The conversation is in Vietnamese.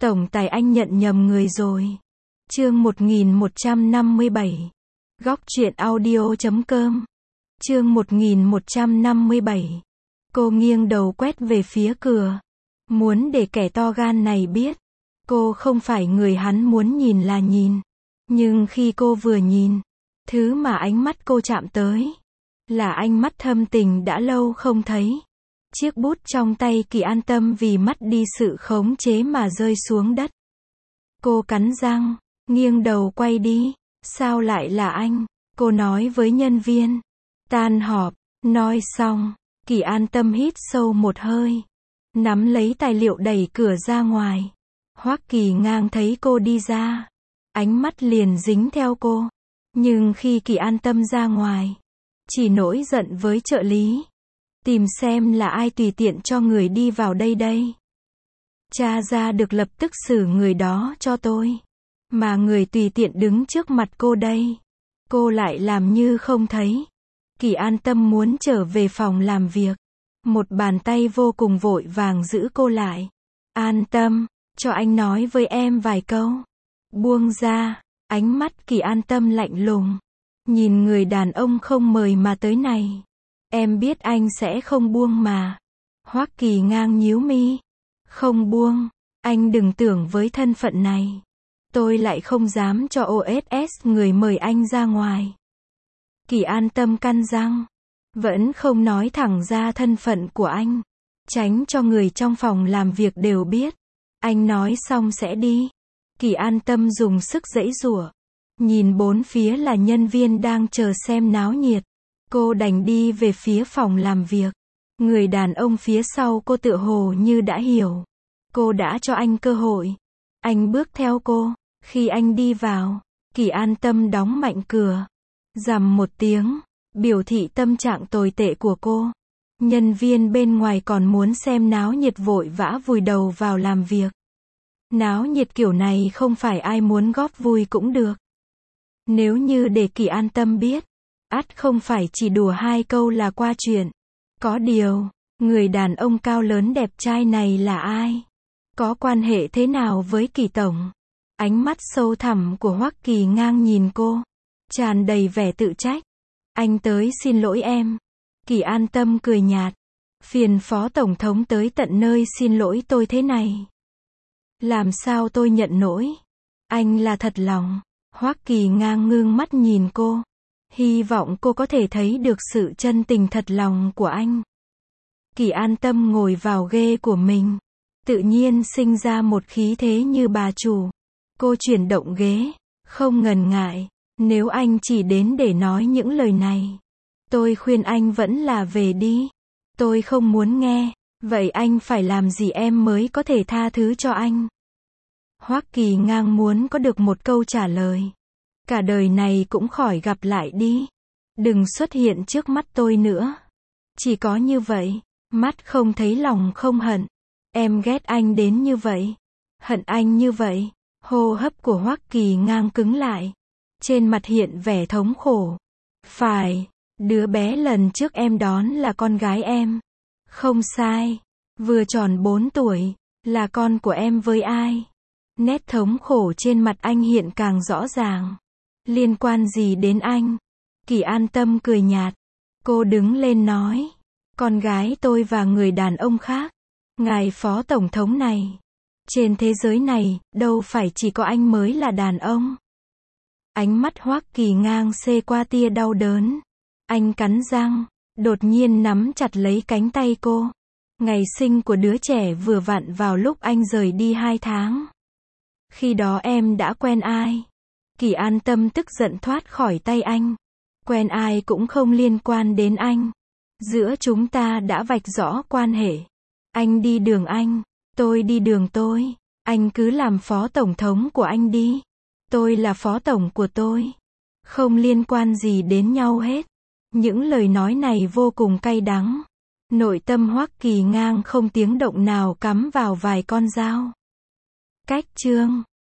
Tổng tài anh nhận nhầm người rồi. Chương 1157. Góc truyện audio.com. Chương 1157. Cô nghiêng đầu quét về phía cửa. Muốn để kẻ to gan này biết. Cô không phải người hắn muốn nhìn là nhìn. Nhưng khi cô vừa nhìn, thứ mà ánh mắt cô chạm tới là ánh mắt thâm tình đã lâu không thấy. Chiếc bút trong tay Kỳ An Tâm vì mất đi sự khống chế mà rơi xuống đất. Cô cắn răng, nghiêng đầu quay đi. Sao lại là anh? Cô nói với nhân viên. Tan họp. Nói xong, Kỳ An Tâm hít sâu một hơi, nắm lấy tài liệu đẩy cửa ra ngoài. Hoắc Kỳ Ngang thấy cô đi ra, ánh mắt liền dính theo cô. Nhưng khi Kỳ An Tâm ra ngoài, chỉ nổi giận với trợ lý. Tìm xem là ai tùy tiện cho người đi vào đây. Tra ra được lập tức xử người đó cho tôi. Mà người tùy tiện đứng trước mặt cô đây. Cô lại làm như không thấy. Kỳ An Tâm muốn trở về phòng làm việc. Một bàn tay vô cùng vội vàng giữ cô lại. An Tâm, cho anh nói với em vài câu. Buông ra. Ánh mắt Kỳ An Tâm lạnh lùng. Nhìn người đàn ông không mời mà tới này. Em biết anh sẽ không buông mà. Hoắc Kỳ Ngang nhíu mi. Không buông. Anh đừng tưởng với thân phận này. Tôi lại không dám cho OSS người mời anh ra ngoài. Kỳ An Tâm căn răng. Vẫn không nói thẳng ra thân phận của anh. Tránh cho người trong phòng làm việc đều biết. Anh nói xong sẽ đi. Kỳ An Tâm dùng sức giãy giụa. Nhìn bốn phía là nhân viên đang chờ xem náo nhiệt. Cô đành đi về phía phòng làm việc. Người đàn ông phía sau cô tựa hồ như đã hiểu. Cô đã cho anh cơ hội. Anh bước theo cô. Khi anh đi vào, Kỳ An Tâm đóng mạnh cửa. Rầm một tiếng, biểu thị tâm trạng tồi tệ của cô. Nhân viên bên ngoài còn muốn xem náo nhiệt vội vã vùi đầu vào làm việc. Náo nhiệt kiểu này không phải ai muốn góp vui cũng được. Nếu như để Kỳ An Tâm biết, ắt không phải chỉ đùa hai câu là qua chuyện. Có điều, người đàn ông cao lớn đẹp trai này là ai? Có quan hệ thế nào với Kỳ tổng? Ánh mắt sâu thẳm của Hoắc Kỳ Ngang nhìn cô, tràn đầy vẻ tự trách. Anh tới xin lỗi em. Kỳ An Tâm cười nhạt. Phiền phó tổng thống tới tận nơi xin lỗi tôi thế này. Làm sao tôi nhận nổi? Anh là thật lòng. Hoắc Kỳ Ngang ngước mắt nhìn cô. Hy vọng cô có thể thấy được sự chân tình thật lòng của anh. Kỳ An Tâm ngồi vào ghế của mình. Tự nhiên sinh ra một khí thế như bà chủ. Cô chuyển động ghế, không ngần ngại. Nếu anh chỉ đến để nói những lời này, tôi khuyên anh vẫn là về đi. Tôi không muốn nghe. Vậy anh phải làm gì em mới có thể tha thứ cho anh? Hoắc Kỳ Ngang muốn có được một câu trả lời. Cả đời này cũng khỏi gặp lại đi. Đừng xuất hiện trước mắt tôi nữa. Chỉ có như vậy, mắt không thấy lòng không hận. Em ghét anh đến như vậy. Hận anh như vậy. Hô hấp của Hoắc Kỳ Ngang cứng lại. Trên mặt hiện vẻ thống khổ. Phải, đứa bé lần trước em đón là con gái em. Không sai. Vừa tròn 4 tuổi, là con của em với ai? Nét thống khổ trên mặt anh hiện càng rõ ràng. Liên quan gì đến anh? Kỳ An Tâm cười nhạt. Cô đứng lên nói. Con gái tôi và người đàn ông khác. Ngài phó tổng thống này. Trên thế giới này, đâu phải chỉ có anh mới là đàn ông. Ánh mắt Hoắc Kỳ Ngang xê qua tia đau đớn. Anh cắn răng, đột nhiên nắm chặt lấy cánh tay cô. Ngày sinh của đứa trẻ vừa vặn vào lúc anh rời đi 2 tháng. Khi đó em đã quen ai? Kỳ An Tâm tức giận thoát khỏi tay anh. Quen ai cũng không liên quan đến anh. Giữa chúng ta đã vạch rõ quan hệ. Anh đi đường anh, tôi đi đường tôi. Anh cứ làm phó tổng thống của anh đi. Tôi là phó tổng của tôi. Không liên quan gì đến nhau hết. Những lời nói này vô cùng cay đắng. Nội tâm Hoắc Kỳ Ngang không tiếng động nào cắm vào vài con dao. Cách chương